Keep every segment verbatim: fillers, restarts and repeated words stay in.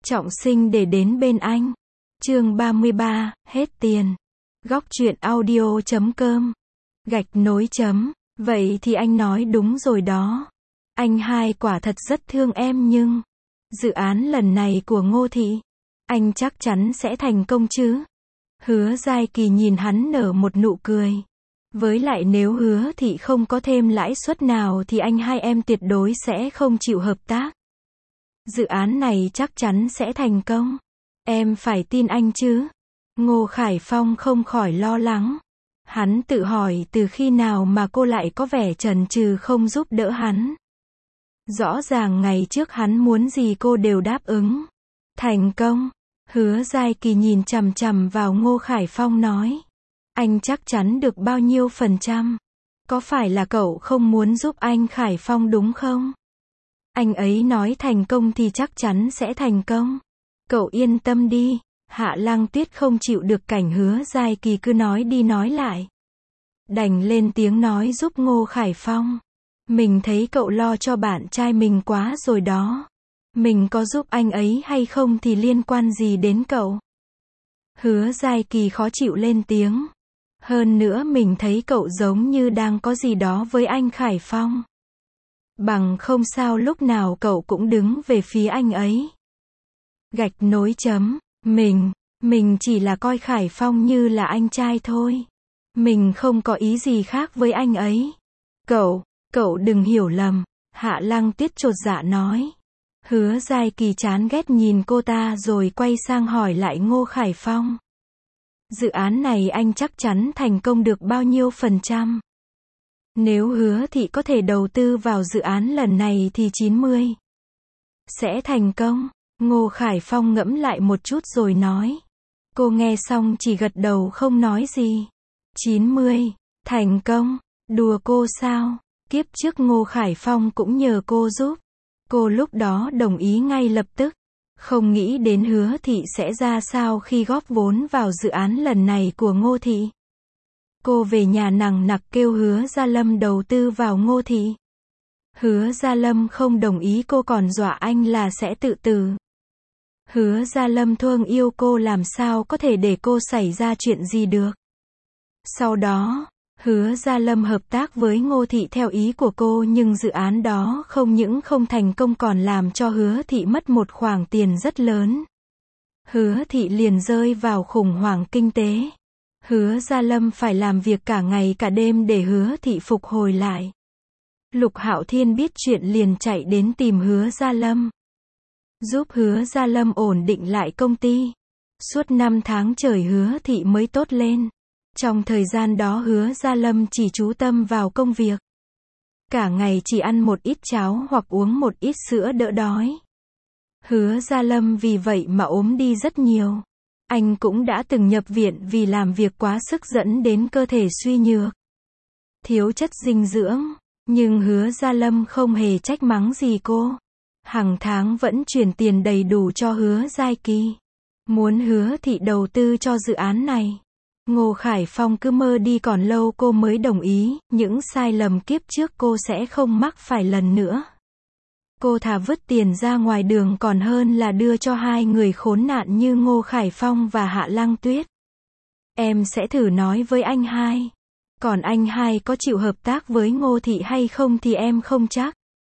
trọng sinh để đến bên anh. Chương ba mươi ba, hết tiền. Góc truyện audio chấm com. Gạch nối chấm. Vậy thì anh nói đúng rồi đó. Anh hai quả thật rất thương em nhưng dự án lần này của Ngô Thị, anh chắc chắn sẽ thành công chứ? Hứa Giai Kỳ nhìn hắn nở một nụ cười. Với lại nếu Hứa Thị không có thêm lãi suất nào thì anh hai em tuyệt đối sẽ không chịu hợp tác. Dự án này chắc chắn sẽ thành công. Em phải tin anh chứ? Ngô Khải Phong không khỏi lo lắng. Hắn tự hỏi từ khi nào mà cô lại có vẻ chần chừ không giúp đỡ hắn. Rõ ràng ngày trước hắn muốn gì cô đều đáp ứng. Thành công. Hứa Giai Kỳ nhìn chằm chằm vào Ngô Khải Phong nói. Anh chắc chắn được bao nhiêu phần trăm? Có phải là cậu không muốn giúp anh Khải Phong đúng không? Anh ấy nói thành công thì chắc chắn sẽ thành công. Cậu yên tâm đi. Hạ Lăng Tuyết không chịu được cảnh Hứa Giai Kỳ cứ nói đi nói lại. Đành lên tiếng nói giúp Ngô Khải Phong. Mình thấy cậu lo cho bạn trai mình quá rồi đó. Mình có giúp anh ấy hay không thì liên quan gì đến cậu? Hứa Giai Kỳ khó chịu lên tiếng. Hơn nữa mình thấy cậu giống như đang có gì đó với anh Khải Phong. Bằng không sao lúc nào cậu cũng đứng về phía anh ấy. Gạch nối chấm. Mình, mình chỉ là coi Khải Phong như là anh trai thôi. Mình không có ý gì khác với anh ấy. Cậu, cậu đừng hiểu lầm. Hạ Lăng Tuyết chột dạ nói. Hứa Giai Kỳ chán ghét nhìn cô ta rồi quay sang hỏi lại Ngô Khải Phong. Dự án này anh chắc chắn thành công được bao nhiêu phần trăm? Nếu Hứa Thị có thể đầu tư vào dự án lần này thì chín mươi sẽ thành công. Ngô Khải Phong ngẫm lại một chút rồi nói. Cô nghe xong chỉ gật đầu không nói gì. chín mươi, thành công, đùa cô sao? Kiếp trước Ngô Khải Phong cũng nhờ cô giúp. Cô lúc đó đồng ý ngay lập tức. Không nghĩ đến Hứa Thị sẽ ra sao khi góp vốn vào dự án lần này của Ngô Thị. Cô về nhà nằng nặc kêu Hứa Gia Lâm đầu tư vào Ngô Thị. Hứa Gia Lâm không đồng ý, cô còn dọa anh là sẽ tự tử. Hứa Gia Lâm thương yêu cô làm sao có thể để cô xảy ra chuyện gì được. Sau đó, Hứa Gia Lâm hợp tác với Ngô Thị theo ý của cô nhưng dự án đó không những không thành công còn làm cho Hứa Thị mất một khoản tiền rất lớn. Hứa Thị liền rơi vào khủng hoảng kinh tế. Hứa Gia Lâm phải làm việc cả ngày cả đêm để Hứa Thị phục hồi lại. Lục Hạo Thiên biết chuyện liền chạy đến tìm Hứa Gia Lâm. Giúp Hứa Gia Lâm ổn định lại công ty. Suốt năm tháng trời Hứa Thị mới tốt lên. Trong thời gian đó Hứa Gia Lâm chỉ chú tâm vào công việc. Cả ngày chỉ ăn một ít cháo hoặc uống một ít sữa đỡ đói. Hứa Gia Lâm vì vậy mà ốm đi rất nhiều. Anh cũng đã từng nhập viện vì làm việc quá sức dẫn đến cơ thể suy nhược, thiếu chất dinh dưỡng. Nhưng Hứa Gia Lâm không hề trách mắng gì cô. Hàng tháng vẫn chuyển tiền đầy đủ cho Hứa Giai Kỳ. Muốn Hứa Thị đầu tư cho dự án này. Ngô Khải Phong cứ mơ đi còn lâu cô mới đồng ý, những sai lầm kiếp trước cô sẽ không mắc phải lần nữa. Cô thà vứt tiền ra ngoài đường còn hơn là đưa cho hai người khốn nạn như Ngô Khải Phong và Hạ Lăng Tuyết. Em sẽ thử nói với anh hai. Còn anh hai có chịu hợp tác với Ngô Thị hay không thì em không chắc.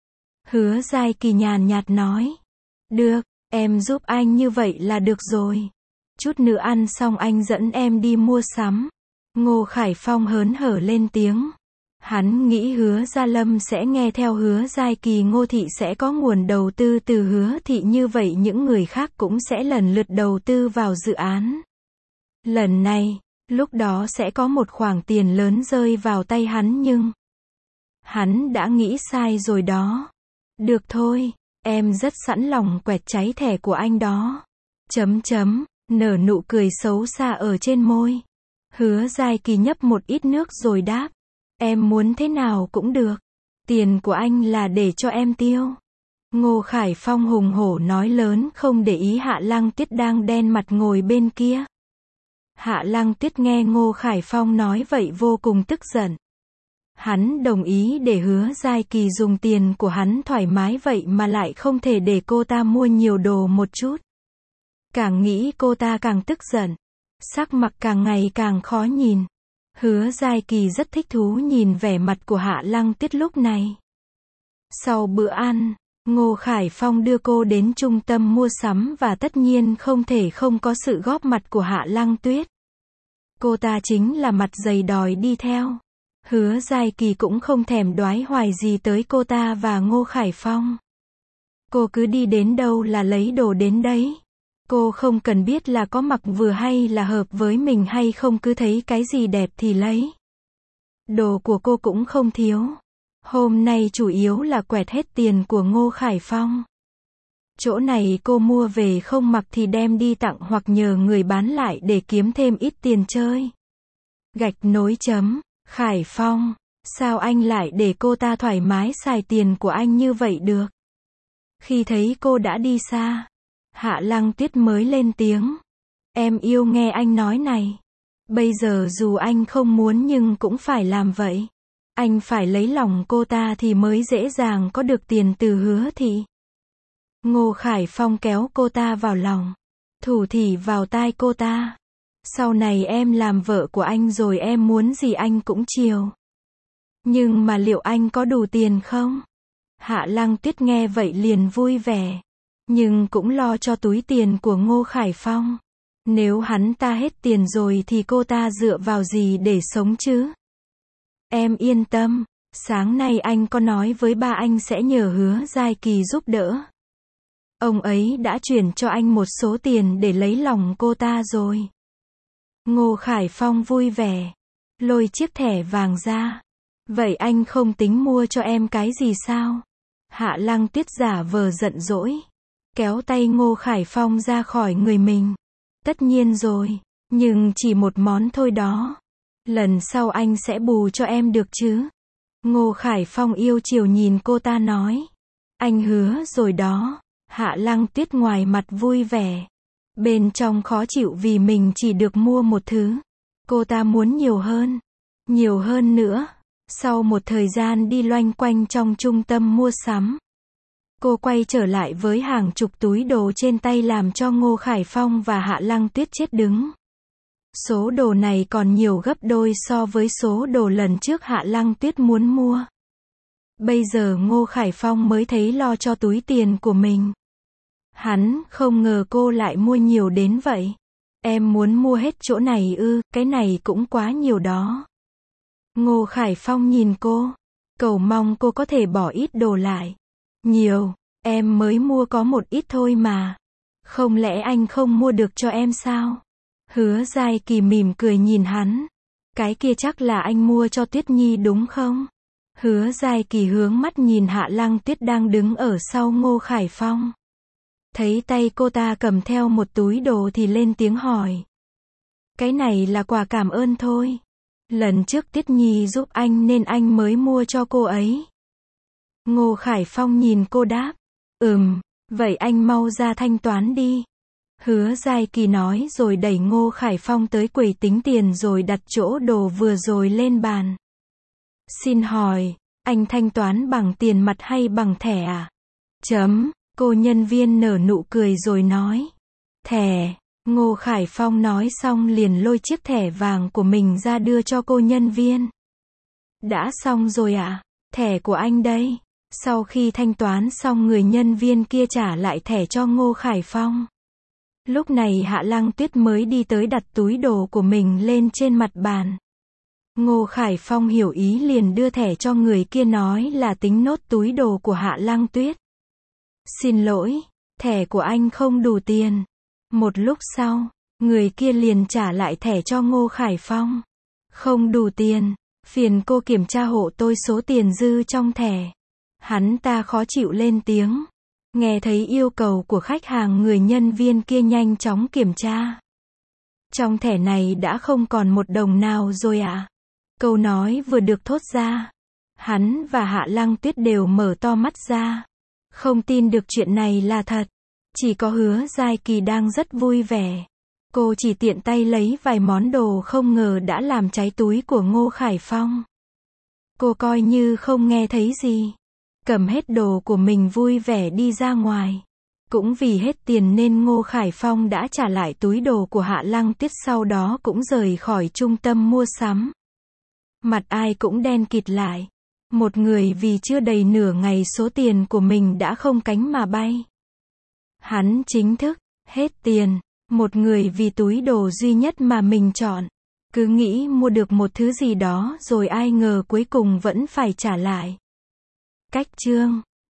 Hứa Giai Kỳ nhàn nhạt nói. Được, em giúp anh như vậy là được rồi. Chút nữa ăn xong anh dẫn em đi mua sắm. Ngô Khải Phong hớn hở lên tiếng. Hắn nghĩ Hứa Gia Lâm sẽ nghe theo Hứa Giai Kỳ, Ngô Thị sẽ có nguồn đầu tư từ Hứa Thị, như vậy những người khác cũng sẽ lần lượt đầu tư vào dự án. Lần này, lúc đó sẽ có một khoản tiền lớn rơi vào tay hắn nhưng hắn đã nghĩ sai rồi đó. Được thôi, em rất sẵn lòng quẹt cháy thẻ của anh đó. Chấm chấm, nở nụ cười xấu xa ở trên môi. Hứa Giai Kỳ nhấp một ít nước rồi đáp. Em muốn thế nào cũng được. Tiền của anh là để cho em tiêu. Ngô Khải Phong hùng hổ nói lớn không để ý Hạ Lăng Tuyết đang đen mặt ngồi bên kia. Hạ Lăng Tuyết nghe Ngô Khải Phong nói vậy vô cùng tức giận. Hắn đồng ý để Hứa Giai Kỳ dùng tiền của hắn thoải mái vậy mà lại không thể để cô ta mua nhiều đồ một chút. Càng nghĩ cô ta càng tức giận. Sắc mặt càng ngày càng khó nhìn. Hứa Giai Kỳ rất thích thú nhìn vẻ mặt của Hạ Lăng Tuyết lúc này. Sau bữa ăn, Ngô Khải Phong đưa cô đến trung tâm mua sắm và tất nhiên không thể không có sự góp mặt của Hạ Lăng Tuyết. Cô ta chính là mặt dày đòi đi theo. Hứa Giai Kỳ cũng không thèm đoái hoài gì tới cô ta và Ngô Khải Phong. Cô cứ đi đến đâu là lấy đồ đến đấy. Cô không cần biết là có mặc vừa hay là hợp với mình hay không, cứ thấy cái gì đẹp thì lấy. Đồ của cô cũng không thiếu. Hôm nay chủ yếu là quẹt hết tiền của Ngô Khải Phong. Chỗ này cô mua về không mặc thì đem đi tặng hoặc nhờ người bán lại để kiếm thêm ít tiền chơi. Gạch nối chấm, Khải Phong, sao anh lại để cô ta thoải mái xài tiền của anh như vậy được? Khi thấy cô đã đi xa, Hạ Lăng Tuyết mới lên tiếng. Em yêu nghe anh nói này. Bây giờ dù anh không muốn nhưng cũng phải làm vậy. Anh phải lấy lòng cô ta thì mới dễ dàng có được tiền từ Hứa thị. Ngô Khải Phong kéo cô ta vào lòng, thủ thỉ vào tai cô ta. Sau này em làm vợ của anh rồi em muốn gì anh cũng chiều. Nhưng mà liệu anh có đủ tiền không? Hạ Lăng Tuyết nghe vậy liền vui vẻ. Nhưng cũng lo cho túi tiền của Ngô Khải Phong. Nếu hắn ta hết tiền rồi thì cô ta dựa vào gì để sống chứ? Em yên tâm, sáng nay anh có nói với ba anh sẽ nhờ Hứa Giai Kỳ giúp đỡ. Ông ấy đã chuyển cho anh một số tiền để lấy lòng cô ta rồi. Ngô Khải Phong vui vẻ, lôi chiếc thẻ vàng ra. Vậy anh không tính mua cho em cái gì sao? Hạ Lăng Tuyết giả vờ giận dỗi, kéo tay Ngô Khải Phong ra khỏi người mình. Tất nhiên rồi, nhưng chỉ một món thôi đó. Lần sau anh sẽ bù cho em được chứ? Ngô Khải Phong yêu chiều nhìn cô ta nói. Anh hứa rồi đó. Hạ Lăng Tuyết ngoài mặt vui vẻ, bên trong khó chịu vì mình chỉ được mua một thứ. Cô ta muốn nhiều hơn, nhiều hơn nữa. Sau một thời gian đi loanh quanh trong trung tâm mua sắm, cô quay trở lại với hàng chục túi đồ trên tay làm cho Ngô Khải Phong và Hạ Lăng Tuyết chết đứng. Số đồ này còn nhiều gấp đôi so với số đồ lần trước Hạ Lăng Tuyết muốn mua. Bây giờ Ngô Khải Phong mới thấy lo cho túi tiền của mình. Hắn không ngờ cô lại mua nhiều đến vậy. Em muốn mua hết chỗ này ư, cái này cũng quá nhiều đó. Ngô Khải Phong nhìn cô, cầu mong cô có thể bỏ ít đồ lại. Nhiều, em mới mua có một ít thôi mà. Không lẽ anh không mua được cho em sao? Hứa Giai Kỳ mỉm cười nhìn hắn. Cái kia chắc là anh mua cho Tuyết Nhi đúng không? Hứa Giai Kỳ hướng mắt nhìn Hạ Lăng Tuyết đang đứng ở sau Ngô Khải Phong. Thấy tay cô ta cầm theo một túi đồ thì lên tiếng hỏi. Cái này là quà cảm ơn thôi. Lần trước Tuyết Nhi giúp anh nên anh mới mua cho cô ấy. Ngô Khải Phong nhìn cô đáp. Ừm, vậy anh mau ra thanh toán đi. Hứa Giai Kỳ nói rồi đẩy Ngô Khải Phong tới quầy tính tiền rồi đặt chỗ đồ vừa rồi lên bàn. Xin hỏi, anh thanh toán bằng tiền mặt hay bằng thẻ à? Chấm, cô nhân viên nở nụ cười rồi nói. Thẻ. Ngô Khải Phong nói xong liền lôi chiếc thẻ vàng của mình ra đưa cho cô nhân viên. Đã xong rồi ạ, à? Thẻ của anh đây. Sau khi thanh toán xong người nhân viên kia trả lại thẻ cho Ngô Khải Phong. Lúc này Hạ Lăng Tuyết mới đi tới đặt túi đồ của mình lên trên mặt bàn. Ngô Khải Phong hiểu ý liền đưa thẻ cho người kia nói là tính nốt túi đồ của Hạ Lăng Tuyết. Xin lỗi, thẻ của anh không đủ tiền. Một lúc sau, người kia liền trả lại thẻ cho Ngô Khải Phong. Không đủ tiền, phiền cô kiểm tra hộ tôi số tiền dư trong thẻ. Hắn ta khó chịu lên tiếng. Nghe thấy yêu cầu của khách hàng người nhân viên kia nhanh chóng kiểm tra. Trong thẻ này đã không còn một đồng nào rồi ạ. À? Câu nói vừa được thốt ra. Hắn và Hạ Lăng Tuyết đều mở to mắt ra. Không tin được chuyện này là thật. Chỉ có Hứa Giai Kỳ đang rất vui vẻ. Cô chỉ tiện tay lấy vài món đồ không ngờ đã làm cháy túi của Ngô Khải Phong. Cô coi như không nghe thấy gì. Cầm hết đồ của mình vui vẻ đi ra ngoài. Cũng vì hết tiền nên Ngô Khải Phong đã trả lại túi đồ của Hạ Lăng Tiết, sau đó cũng rời khỏi trung tâm mua sắm. Mặt ai cũng đen kịt lại. Một người vì chưa đầy nửa ngày số tiền của mình đã không cánh mà bay. Hắn chính thức hết tiền. Một người vì túi đồ duy nhất mà mình chọn. Cứ nghĩ mua được một thứ gì đó rồi ai ngờ cuối cùng vẫn phải trả lại. Cách chương